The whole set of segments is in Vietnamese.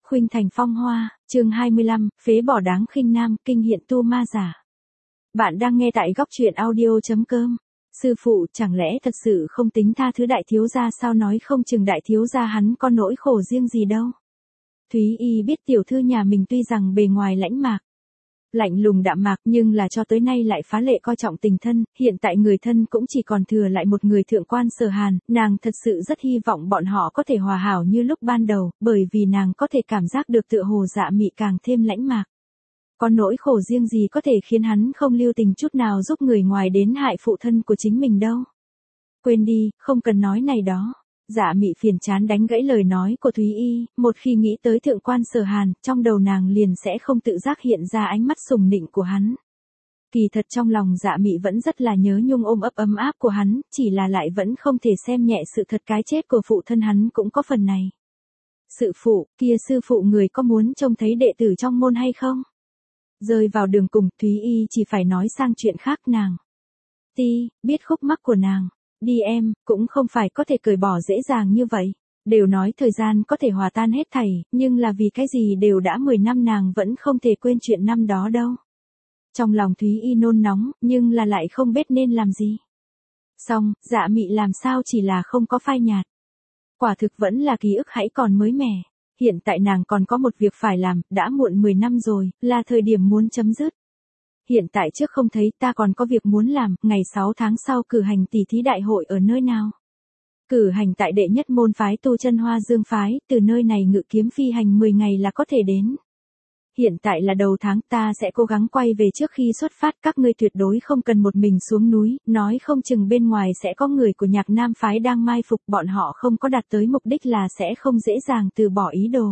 Khuynh Thành Phong Hoa, chương 25, phế bỏ đáng khinh nam, kinh hiện tu ma giả. Bạn đang nghe tại góc truyện audio.com. Sư phụ chẳng lẽ thật sự không tính tha thứ đại thiếu gia sao, nói không chừng đại thiếu gia hắn có nỗi khổ riêng gì đâu. Thúy Y biết tiểu thư nhà mình tuy rằng bề ngoài lạnh lùng đạm mạc nhưng là cho tới nay lại phá lệ coi trọng tình thân, hiện tại người thân cũng chỉ còn thừa lại một người thượng quan Sở Hàn, nàng thật sự rất hy vọng bọn họ có thể hòa hảo như lúc ban đầu, bởi vì nàng có thể cảm giác được tựa hồ Dạ Mị càng thêm lãnh mạc. Có nỗi khổ riêng gì có thể khiến hắn không lưu tình chút nào giúp người ngoài đến hại phụ thân của chính mình đâu. Quên đi, không cần nói này đó. Dạ Mị phiền chán đánh gãy lời nói của Thúy Y, một khi nghĩ tới thượng quan Sở Hàn, trong đầu nàng liền sẽ không tự giác hiện ra ánh mắt sùng nịnh của hắn. Kỳ thật trong lòng Dạ Mị vẫn rất là nhớ nhung ôm ấp ấm áp của hắn, chỉ là lại vẫn không thể xem nhẹ sự thật cái chết của phụ thân hắn cũng có phần này. Sự phụ, kia sư phụ người có muốn trông thấy đệ tử trong môn hay không? Rơi vào đường cùng, Thúy Y chỉ phải nói sang chuyện khác nàng. Biết khúc mắc của nàng. Đi em, cũng không phải có thể cởi bỏ dễ dàng như vậy. Đều nói thời gian có thể hòa tan hết thảy, nhưng là vì cái gì đều đã 10 năm nàng vẫn không thể quên chuyện năm đó đâu. Trong lòng Thúy Y nôn nóng, nhưng là lại không biết nên làm gì. Xong, Dạ Mị làm sao chỉ là không có phai nhạt. Quả thực vẫn là ký ức hãy còn mới mẻ. Hiện tại nàng còn có một việc phải làm, đã muộn 10 năm rồi, là thời điểm muốn chấm dứt. Hiện tại trước không thấy, ta còn có việc muốn làm, ngày 6 tháng sau cử hành tỷ thí đại hội ở nơi nào? Cử hành tại đệ nhất môn phái Tu Chân Hoa Dương phái, từ nơi này ngự kiếm phi hành 10 ngày là có thể đến. Hiện tại là đầu tháng, ta sẽ cố gắng quay về trước khi xuất phát, các ngươi tuyệt đối không cần một mình xuống núi, nói không chừng bên ngoài sẽ có người của Nhạc Nam phái đang mai phục, bọn họ không có đạt tới mục đích là sẽ không dễ dàng từ bỏ ý đồ.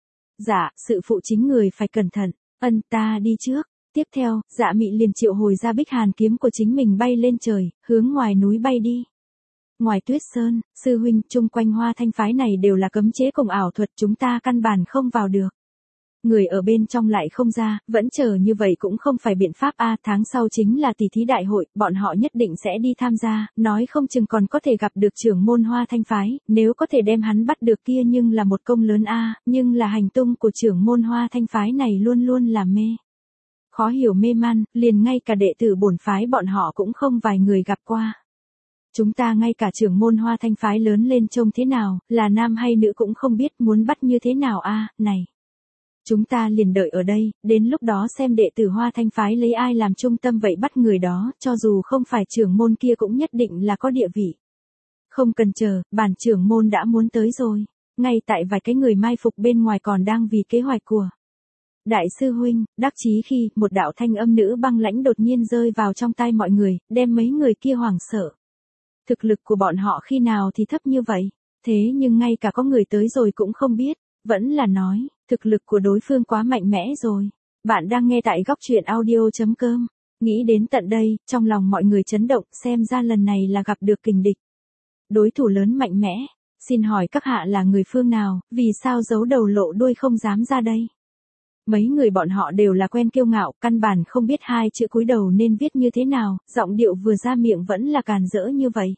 Dạ, sự phụ chính người phải cẩn thận, ta đi trước. Tiếp theo, Dạ Mị liền triệu hồi ra Bích Hàn kiếm của chính mình bay lên trời, hướng ngoài núi bay đi. Ngoài Tuyết Sơn, sư huynh, chung quanh Hoa Thanh phái này đều là cấm chế cùng ảo thuật, chúng ta căn bản không vào được. Người ở bên trong lại không ra, vẫn chờ như vậy cũng không phải biện pháp a, tháng sau chính là tỷ thí đại hội, bọn họ nhất định sẽ đi tham gia, nói không chừng còn có thể gặp được trưởng môn Hoa Thanh phái, nếu có thể đem hắn bắt được kia nhưng là một công lớn a, nhưng là hành tung của trưởng môn Hoa Thanh phái này luôn luôn là khó hiểu mê man, liền ngay cả đệ tử bổn phái bọn họ cũng không vài người gặp qua. Chúng ta ngay cả trưởng môn Hoa Thanh phái lớn lên trông thế nào, là nam hay nữ cũng không biết, muốn bắt như thế nào a, này. Chúng ta liền đợi ở đây, đến lúc đó xem đệ tử Hoa Thanh phái lấy ai làm trung tâm vậy bắt người đó, cho dù không phải trưởng môn kia cũng nhất định là có địa vị. Không cần chờ, bản trưởng môn đã muốn tới rồi. Ngay tại vài cái người mai phục bên ngoài còn đang vì kế hoạch của Đại sư huynh, đắc chí khi một đạo thanh âm nữ băng lãnh đột nhiên rơi vào trong tai mọi người, đem mấy người kia hoảng sợ. Thực lực của bọn họ khi nào thì thấp như vậy, thế nhưng ngay cả có người tới rồi cũng không biết, vẫn là nói, thực lực của đối phương quá mạnh mẽ rồi. Bạn đang nghe tại góc truyện audio.com. Nghĩ đến tận đây, trong lòng mọi người chấn động, xem ra lần này là gặp được kình địch. Đối thủ lớn mạnh mẽ, xin hỏi các hạ là người phương nào, vì sao giấu đầu lộ đuôi không dám ra đây? Mấy người bọn họ đều là quen kiêu ngạo, căn bản không biết hai chữ cúi đầu nên viết như thế nào, giọng điệu vừa ra miệng vẫn là càn rỡ như vậy.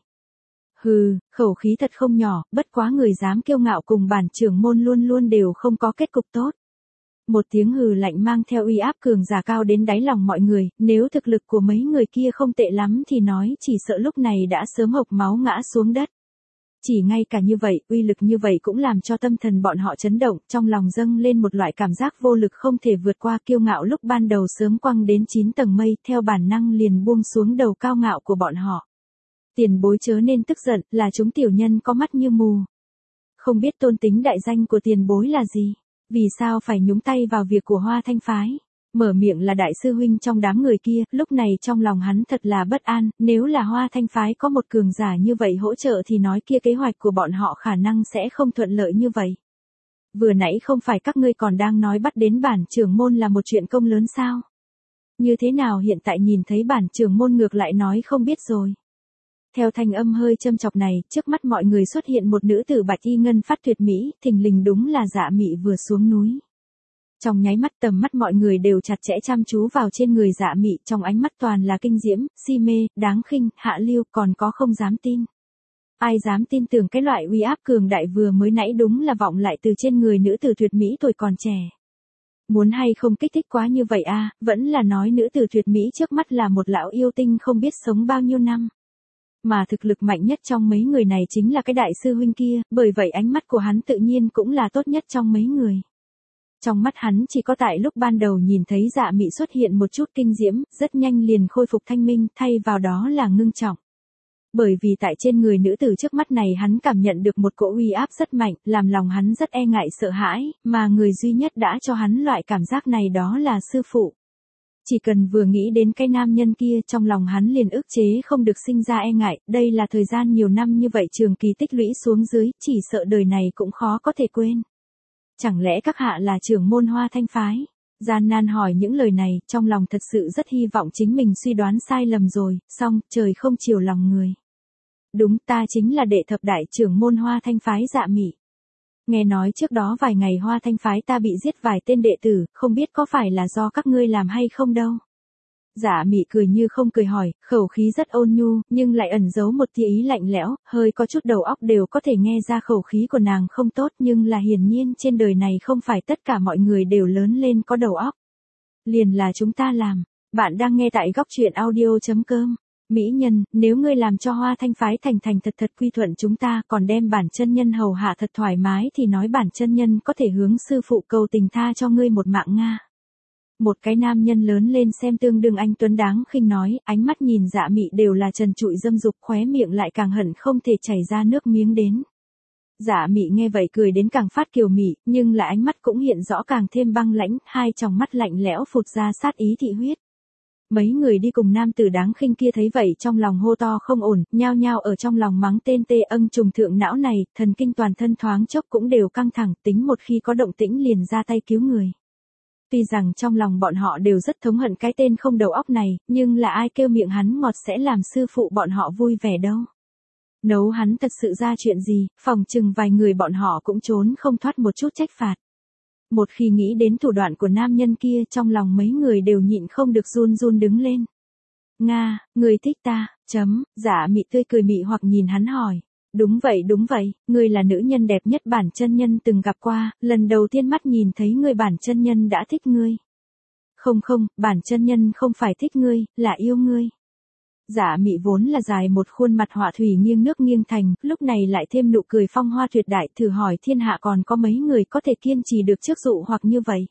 Hừ, khẩu khí thật không nhỏ, bất quá người dám kiêu ngạo cùng bản trưởng môn luôn luôn đều không có kết cục tốt. Một tiếng hừ lạnh mang theo uy áp cường giả cao đến đáy lòng mọi người, nếu thực lực của mấy người kia không tệ lắm thì nói chỉ sợ lúc này đã sớm hộc máu ngã xuống đất. Chỉ ngay cả như vậy, uy lực như vậy cũng làm cho tâm thần bọn họ chấn động, trong lòng dâng lên một loại cảm giác vô lực không thể vượt qua, kiêu ngạo lúc ban đầu sớm quăng đến 9 tầng mây, theo bản năng liền buông xuống đầu cao ngạo của bọn họ. Tiền bối chớ nên tức giận, là chúng tiểu nhân có mắt như mù. Không biết tôn tính đại danh của tiền bối là gì? Vì sao phải nhúng tay vào việc của Hoa Thanh phái? Mở miệng là đại sư huynh trong đám người kia, lúc này trong lòng hắn thật là bất an, nếu là Hoa Thanh phái có một cường giả như vậy hỗ trợ thì nói kia kế hoạch của bọn họ khả năng sẽ không thuận lợi như vậy. Vừa nãy không phải các ngươi còn đang nói bắt đến bản trưởng môn là một chuyện công lớn sao? Như thế nào hiện tại nhìn thấy bản trưởng môn ngược lại nói không biết rồi. Theo thanh âm hơi châm chọc này, trước mắt mọi người xuất hiện một nữ tử bạch y ngân phát tuyệt mỹ, thình lình đúng là Dạ Mị vừa xuống núi. Trong nháy mắt tầm mắt mọi người đều chặt chẽ chăm chú vào trên người Dạ Mị, trong ánh mắt toàn là kinh diễm, si mê, đáng khinh, hạ lưu, còn có không dám tin. Ai dám tin tưởng cái loại uy áp cường đại vừa mới nãy đúng là vọng lại từ trên người nữ tử tuyệt mỹ tuổi còn trẻ. Muốn hay không kích thích quá như vậy à, vẫn là nói nữ tử tuyệt mỹ trước mắt là một lão yêu tinh không biết sống bao nhiêu năm. Mà thực lực mạnh nhất trong mấy người này chính là cái đại sư huynh kia, bởi vậy ánh mắt của hắn tự nhiên cũng là tốt nhất trong mấy người. Trong mắt hắn chỉ có tại lúc ban đầu nhìn thấy Dạ Mị xuất hiện một chút kinh diễm, rất nhanh liền khôi phục thanh minh, thay vào đó là ngưng trọng. Bởi vì tại trên người nữ tử trước mắt này hắn cảm nhận được một cỗ uy áp rất mạnh, làm lòng hắn rất e ngại sợ hãi, mà người duy nhất đã cho hắn loại cảm giác này đó là sư phụ. Chỉ cần vừa nghĩ đến cái nam nhân kia trong lòng hắn liền ức chế không được sinh ra e ngại, đây là thời gian nhiều năm như vậy trường kỳ tích lũy xuống dưới, chỉ sợ đời này cũng khó có thể quên. Chẳng lẽ các hạ là trưởng môn Hoa Thanh phái? Gian nan hỏi những lời này, trong lòng thật sự rất hy vọng chính mình suy đoán sai lầm rồi, song trời không chiều lòng người. Đúng, ta chính là đệ thập đại trưởng môn Hoa Thanh phái Dạ Mị. Nghe nói trước đó vài ngày Hoa Thanh phái ta bị giết vài tên đệ tử, không biết có phải là do các ngươi làm hay không đâu. Dạ Mị cười như không cười hỏi, khẩu khí rất ôn nhu, nhưng lại ẩn giấu một tia ý lạnh lẽo, hơi có chút đầu óc đều có thể nghe ra khẩu khí của nàng không tốt, nhưng là hiển nhiên trên đời này không phải tất cả mọi người đều lớn lên có đầu óc. Liền là chúng ta làm. Bạn đang nghe tại góc truyện audio.com. Mỹ nhân, nếu ngươi làm cho Hoa Thanh phái thành thật quy thuận chúng ta, còn đem bản chân nhân hầu hạ thật thoải mái thì nói bản chân nhân có thể hướng sư phụ cầu tình tha cho ngươi một mạng Nga. Một cái nam nhân lớn lên xem tương đương anh tuấn đáng khinh nói, ánh mắt nhìn Dạ Mị đều là trần trụi dâm dục, khóe miệng lại càng hận không thể chảy ra nước miếng đến. Dạ Mị nghe vậy cười đến càng phát kiều mị, nhưng là ánh mắt cũng hiện rõ càng thêm băng lãnh, hai tròng mắt lạnh lẽo phụt ra sát ý thị huyết. Mấy người đi cùng nam tử đáng khinh kia thấy vậy trong lòng hô to không ổn, nhao nhao ở trong lòng mắng tên tê âng trùng thượng não này, thần kinh toàn thân thoáng chốc cũng đều căng thẳng, tính một khi có động tĩnh liền ra tay cứu người. Tuy rằng trong lòng bọn họ đều rất thống hận cái tên không đầu óc này, nhưng là ai kêu miệng hắn ngọt sẽ làm sư phụ bọn họ vui vẻ đâu. Nấu hắn thật sự ra chuyện gì, phòng chừng vài người bọn họ cũng trốn không thoát một chút trách phạt. Một khi nghĩ đến thủ đoạn của nam nhân kia trong lòng mấy người đều nhịn không được run run đứng lên. Nga, người thích ta, Dạ Mị tươi cười mị hoặc nhìn hắn hỏi. Đúng vậy, ngươi là nữ nhân đẹp nhất bản chân nhân từng gặp qua, lần đầu tiên mắt nhìn thấy ngươi bản chân nhân đã thích ngươi. Không, bản chân nhân không phải thích ngươi, là yêu ngươi. Dạ Mị vốn là dài một khuôn mặt họa thủy nghiêng nước nghiêng thành, lúc này lại thêm nụ cười phong hoa tuyệt đại, thử hỏi thiên hạ còn có mấy người có thể kiên trì được trước dụ hoặc như vậy.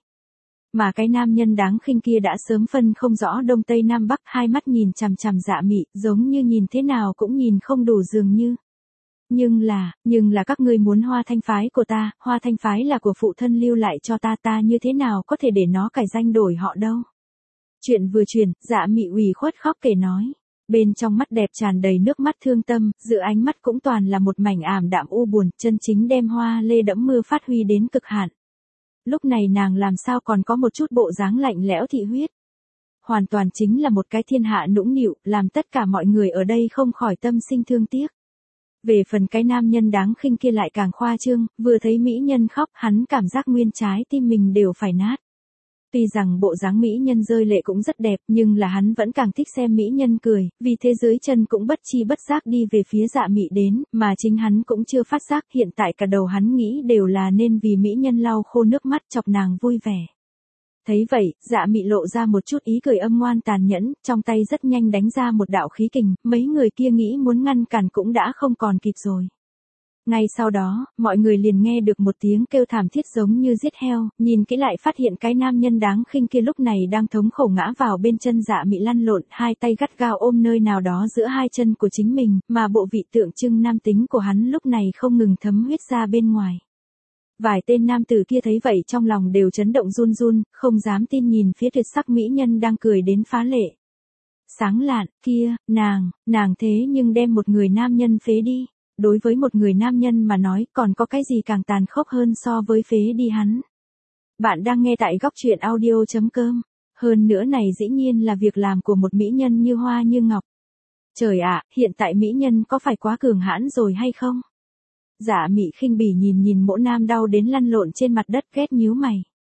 Mà cái nam nhân đáng khinh kia đã sớm phân không rõ đông tây nam bắc, hai mắt nhìn chằm chằm Dạ Mị, giống như nhìn thế nào cũng nhìn không đủ dường như. Nhưng là các ngươi muốn Hoa Thanh phái của ta, Hoa Thanh phái là của phụ thân lưu lại cho ta như thế nào có thể để nó cải danh đổi họ đâu. Chuyện vừa truyền, Dạ Mị ủy khuất khóc kể nói. Bên trong mắt đẹp tràn đầy nước mắt thương tâm, giữa ánh mắt cũng toàn là một mảnh ảm đạm u buồn, chân chính đem hoa lê đẫm mưa phát huy đến cực hạn. Lúc này nàng làm sao còn có một chút bộ dáng lạnh lẽo thị huyết. Hoàn toàn chính là một cái thiên hạ nũng nịu, làm tất cả mọi người ở đây không khỏi tâm sinh thương tiếc. Về phần cái nam nhân đáng khinh kia lại càng khoa trương, vừa thấy mỹ nhân khóc hắn cảm giác nguyên trái tim mình đều phải nát. Tuy rằng bộ dáng mỹ nhân rơi lệ cũng rất đẹp nhưng là hắn vẫn càng thích xem mỹ nhân cười, vì thế dưới chân cũng bất chi bất giác đi về phía Dạ Mị đến, mà chính hắn cũng chưa phát giác hiện tại cả đầu hắn nghĩ đều là nên vì mỹ nhân lau khô nước mắt chọc nàng vui vẻ. Thấy vậy, Dạ Mị lộ ra một chút ý cười âm ngoan tàn nhẫn, trong tay rất nhanh đánh ra một đạo khí kình, mấy người kia nghĩ muốn ngăn cản cũng đã không còn kịp rồi. Ngay sau đó, mọi người liền nghe được một tiếng kêu thảm thiết giống như giết heo, nhìn kỹ lại phát hiện cái nam nhân đáng khinh kia lúc này đang thống khổ ngã vào bên chân Dạ Mị lăn lộn, hai tay gắt gao ôm nơi nào đó giữa hai chân của chính mình, mà bộ vị tượng trưng nam tính của hắn lúc này không ngừng thấm huyết ra bên ngoài. Vài tên nam tử kia thấy vậy trong lòng đều chấn động run run, không dám tin nhìn phía tuyệt sắc mỹ nhân đang cười đến phá lệ. Sáng lạn, kia, nàng thế nhưng đem một người nam nhân phế đi. Đối với một người nam nhân mà nói còn có cái gì càng tàn khốc hơn so với phế đi hắn. Bạn đang nghe tại góc truyện audio.com. Hơn nữa này dĩ nhiên là việc làm của một mỹ nhân như hoa như ngọc. Trời ạ, hiện tại mỹ nhân có phải quá cường hãn rồi hay không? Dạ Mị khinh bỉ nhìn mỗ nam đau đến lăn lộn trên mặt đất ghét nhíu mày.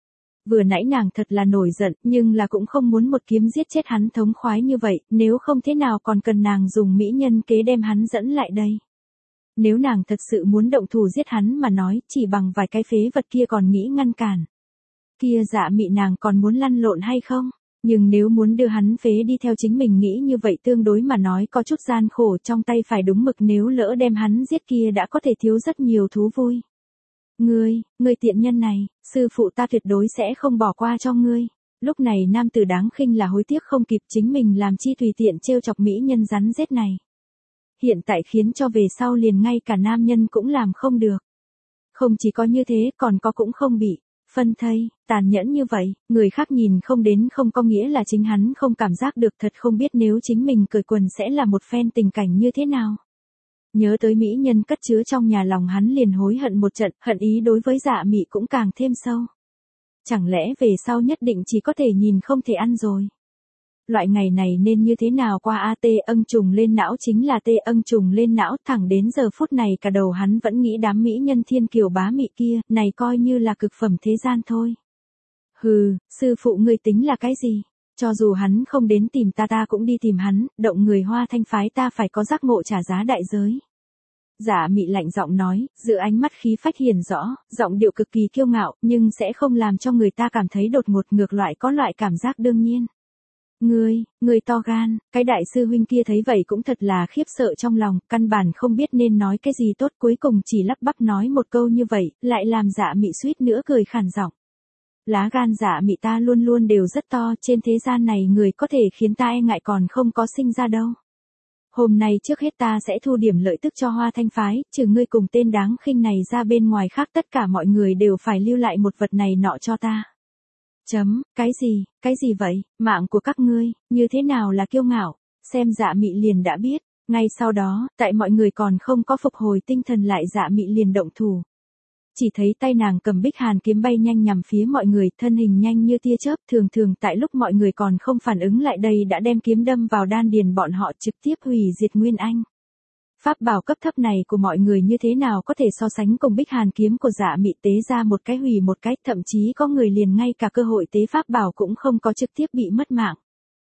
Vừa nãy nàng thật là nổi giận, nhưng là cũng không muốn một kiếm giết chết hắn thống khoái như vậy, nếu không thế nào còn cần nàng dùng mỹ nhân kế đem hắn dẫn lại đây. Nếu nàng thật sự muốn động thủ giết hắn mà nói, chỉ bằng vài cái phế vật kia còn nghĩ ngăn cản. Kia Dạ Mị nàng còn muốn lăn lộn hay không? Nhưng nếu muốn đưa hắn phế đi theo chính mình nghĩ như vậy tương đối mà nói có chút gian khổ, trong tay phải đúng mực, nếu lỡ đem hắn giết kia đã có thể thiếu rất nhiều thú vui. Ngươi tiện nhân này, sư phụ ta tuyệt đối sẽ không bỏ qua cho ngươi. Lúc này nam tử đáng khinh là hối tiếc không kịp, chính mình làm chi tùy tiện trêu chọc mỹ nhân rắn rết này. Hiện tại khiến cho về sau liền ngay cả nam nhân cũng làm không được. Không chỉ có như thế còn có cũng không bị phân thây, tàn nhẫn như vậy, người khác nhìn không đến không có nghĩa là chính hắn không cảm giác được, thật không biết nếu chính mình cởi quần sẽ là một phen tình cảnh như thế nào. Nhớ tới mỹ nhân cất chứa trong nhà, lòng hắn liền hối hận một trận, hận ý đối với Dạ Mị cũng càng thêm sâu. Chẳng lẽ về sau nhất định chỉ có thể nhìn không thể ăn rồi. Loại ngày này nên như thế nào qua a? Tê âng trùng lên não, chính là tê âng trùng lên não, thẳng đến giờ phút này cả đầu hắn vẫn nghĩ đám mỹ nhân thiên kiều bá mị kia, này coi như là cực phẩm thế gian thôi. Hừ, sư phụ ngươi tính là cái gì? Cho dù hắn không đến tìm ta, ta cũng đi tìm hắn, động người Hoa Thanh phái ta phải có giác ngộ trả giá đại giới. Dạ Mị lạnh giọng nói, giữa ánh mắt khí phách hiển rõ, giọng điệu cực kỳ kiêu ngạo, nhưng sẽ không làm cho người ta cảm thấy đột ngột, ngược lại có loại cảm giác đương nhiên. Ngươi to gan, cái đại sư huynh kia thấy vậy cũng thật là khiếp sợ trong lòng, căn bản không biết nên nói cái gì tốt, cuối cùng chỉ lắp bắp nói một câu như vậy, lại làm Dạ Mị suýt nữa cười khản giọng. Lá gan Dạ Mị ta luôn luôn đều rất to, trên thế gian này người có thể khiến ta e ngại còn không có sinh ra đâu. Hôm nay trước hết ta sẽ thu điểm lợi tức cho Hoa Thanh phái, trừ ngươi cùng tên đáng khinh này ra, bên ngoài khác tất cả mọi người đều phải lưu lại một vật này nọ cho ta. Cái gì vậy, mạng của các ngươi, như thế nào là kiêu ngạo, xem Dạ Mị liền đã biết. Ngay sau đó, tại mọi người còn không có phục hồi tinh thần lại, Dạ Mị liền động thủ. Chỉ thấy tay nàng cầm Bích Hàn kiếm bay nhanh nhằm phía mọi người, thân hình nhanh như tia chớp, thường tại lúc mọi người còn không phản ứng lại đây đã đem kiếm đâm vào đan điền bọn họ, trực tiếp hủy diệt nguyên anh. Pháp bảo cấp thấp này của mọi người như thế nào có thể so sánh cùng Bích Hàn kiếm của Dạ Mị, tế ra một cái hủy một cái, thậm chí có người liền ngay cả cơ hội tế pháp bảo cũng không có, trực tiếp bị mất mạng.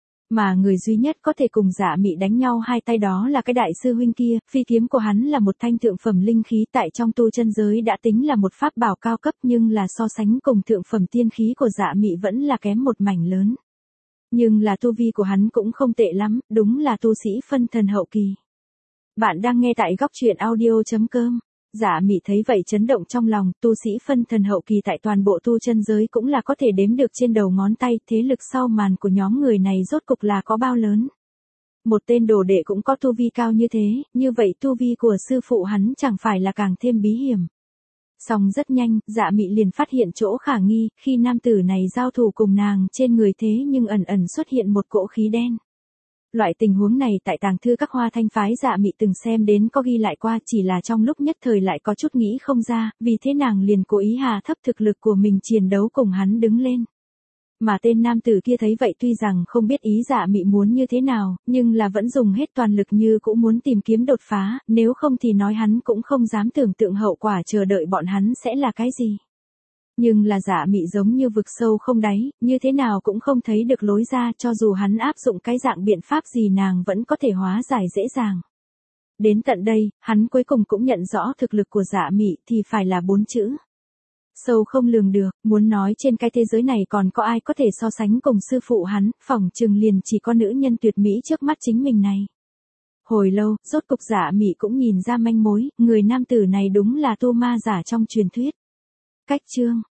Mà người duy nhất có thể cùng Dạ Mị đánh nhau hai tay đó là cái đại sư huynh kia, phi kiếm của hắn là một thanh thượng phẩm linh khí, tại trong tu chân giới đã tính là một pháp bảo cao cấp, nhưng là so sánh cùng thượng phẩm tiên khí của Dạ Mị vẫn là kém một mảnh lớn. Nhưng là tu vi của hắn cũng không tệ lắm, đúng là tu sĩ phân thần hậu kỳ. Bạn đang nghe tại góc truyện audio.com. Dạ Mị thấy vậy chấn động trong lòng, tu sĩ phân thần hậu kỳ tại toàn bộ tu chân giới cũng là có thể đếm được trên đầu ngón tay, thế lực sau màn của nhóm người này rốt cục là có bao lớn. Một tên đồ đệ cũng có tu vi cao như thế, như vậy tu vi của sư phụ hắn chẳng phải là càng thêm bí hiểm. Song rất nhanh, Dạ Mị liền phát hiện chỗ khả nghi, khi nam tử này giao thủ cùng nàng, trên người thế nhưng ẩn ẩn xuất hiện một cỗ khí đen. Loại tình huống này tại tàng thư các Hoa Thanh phái Dạ Mị từng xem đến có ghi lại qua, chỉ là trong lúc nhất thời lại có chút nghĩ không ra, vì thế nàng liền cố ý hạ thấp thực lực của mình chiến đấu cùng hắn đứng lên. Mà tên nam tử kia thấy vậy tuy rằng không biết ý Dạ Mị muốn như thế nào, nhưng là vẫn dùng hết toàn lực như cũng muốn tìm kiếm đột phá, nếu không thì nói hắn cũng không dám tưởng tượng hậu quả chờ đợi bọn hắn sẽ là cái gì. Nhưng là Dạ Mị giống như vực sâu không đáy, như thế nào cũng không thấy được lối ra, cho dù hắn áp dụng cái dạng biện pháp gì nàng vẫn có thể hóa giải dễ dàng. Đến tận đây, hắn cuối cùng cũng nhận rõ thực lực của Dạ Mị thì phải là 4 chữ. Sâu không lường được, muốn nói trên cái thế giới này còn có ai có thể so sánh cùng sư phụ hắn, phỏng chừng liền chỉ có nữ nhân tuyệt mỹ trước mắt chính mình này. Hồi lâu, rốt cục Dạ Mị cũng nhìn ra manh mối, người nam tử này đúng là tu ma giả trong truyền thuyết. Cách chương